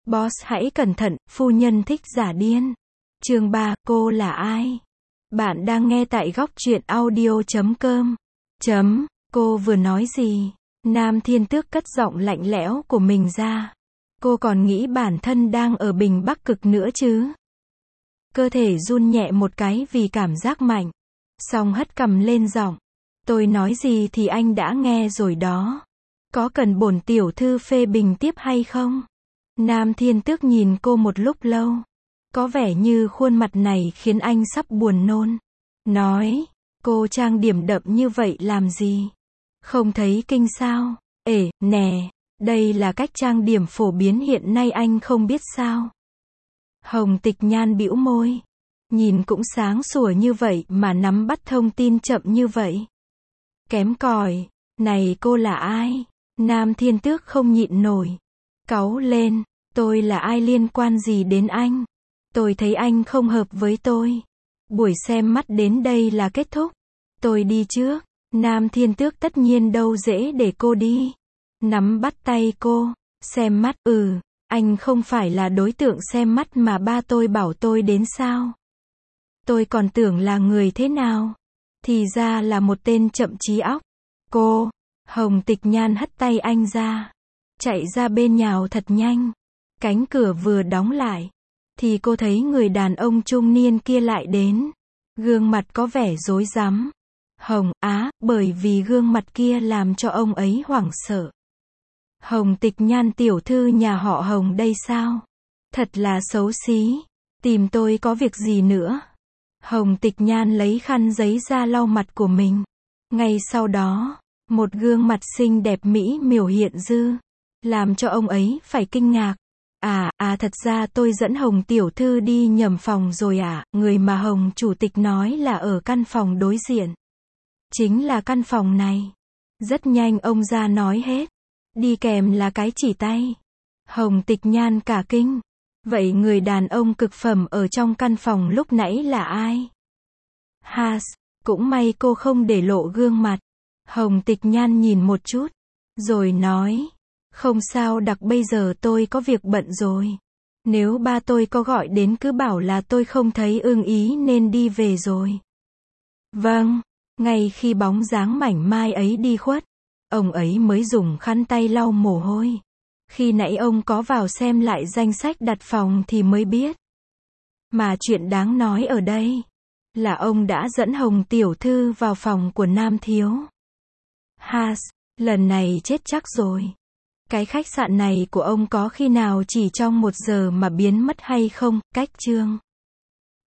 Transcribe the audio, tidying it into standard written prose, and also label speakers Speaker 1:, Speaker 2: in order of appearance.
Speaker 1: Boss hãy cẩn thận, phu nhân thích giả điên. Chương 3, cô là ai? Bạn đang nghe tại góc truyện audio.com. Cô vừa nói gì? Nam Thiên Tước cất giọng lạnh lẽo của mình ra. Cô còn nghĩ bản thân đang ở Bình Bắc Cực nữa chứ? Cơ thể run nhẹ một cái vì cảm giác mạnh. Xong hất cằm lên giọng. Tôi nói gì thì anh đã nghe rồi đó. Có cần bổn tiểu thư phê bình tiếp hay không? Nam Thiên Tước nhìn cô một lúc lâu. Có vẻ như khuôn mặt này khiến anh sắp buồn nôn. Nói, cô trang điểm đậm như vậy làm gì? Không thấy kinh sao? Nè, đây là cách trang điểm phổ biến hiện nay anh không biết sao? Hồng Tịch Nhan bĩu môi. Nhìn cũng sáng sủa như vậy mà nắm bắt thông tin chậm như vậy. Kém cỏi. Này cô là ai? Nam Thiên Tước không nhịn nổi. Cáu lên. Tôi là ai liên quan gì đến anh? Tôi thấy anh không hợp với tôi. Buổi xem mắt đến đây là kết thúc. Tôi đi trước. Nam Thiên Tước tất nhiên đâu dễ để cô đi. Nắm bắt tay cô. Xem mắt, anh không phải là đối tượng xem mắt mà ba tôi bảo tôi đến sao? Tôi còn tưởng là người thế nào? Thì ra là một tên chậm trí óc. Cô, Hồng Tịch Nhan hất tay anh ra. Chạy ra bên nhào thật nhanh. Cánh cửa vừa đóng lại. Thì cô thấy người đàn ông trung niên kia lại đến. Gương mặt có vẻ rối rắm. Bởi vì gương mặt kia làm cho ông ấy hoảng sợ. Hồng Tịch Nhan tiểu thư nhà họ Hồng đây sao? Thật là xấu xí. Tìm tôi có việc gì nữa? Hồng Tịch Nhan lấy khăn giấy ra lau mặt của mình. Ngay sau đó, một gương mặt xinh đẹp mỹ miều hiện dư. Làm cho ông ấy phải kinh ngạc. Thật ra tôi dẫn Hồng tiểu thư đi nhầm phòng rồi à, người mà Hồng chủ tịch nói là ở căn phòng đối diện. Chính là căn phòng này. Rất nhanh ông ra nói hết. Đi kèm là cái chỉ tay. Hồng Tịch Nhan cả kinh. Vậy người đàn ông cực phẩm ở trong căn phòng lúc nãy là ai? Cũng may cô không để lộ gương mặt. Hồng Tịch Nhan nhìn một chút. Rồi nói. Không sao đặc bây giờ tôi có việc bận rồi. Nếu ba tôi có gọi đến cứ bảo là tôi không thấy ưng ý nên đi về rồi. Vâng. Ngay khi bóng dáng mảnh mai ấy đi khuất, ông ấy mới dùng khăn tay lau mồ hôi. Khi nãy ông có vào xem lại danh sách đặt phòng thì mới biết. Mà chuyện đáng nói ở đây là ông đã dẫn Hồng tiểu thư vào phòng của Nam thiếu. Lần này chết chắc rồi. Cái khách sạn này của ông có khi nào chỉ trong 1 giờ mà biến mất hay không? Cách chương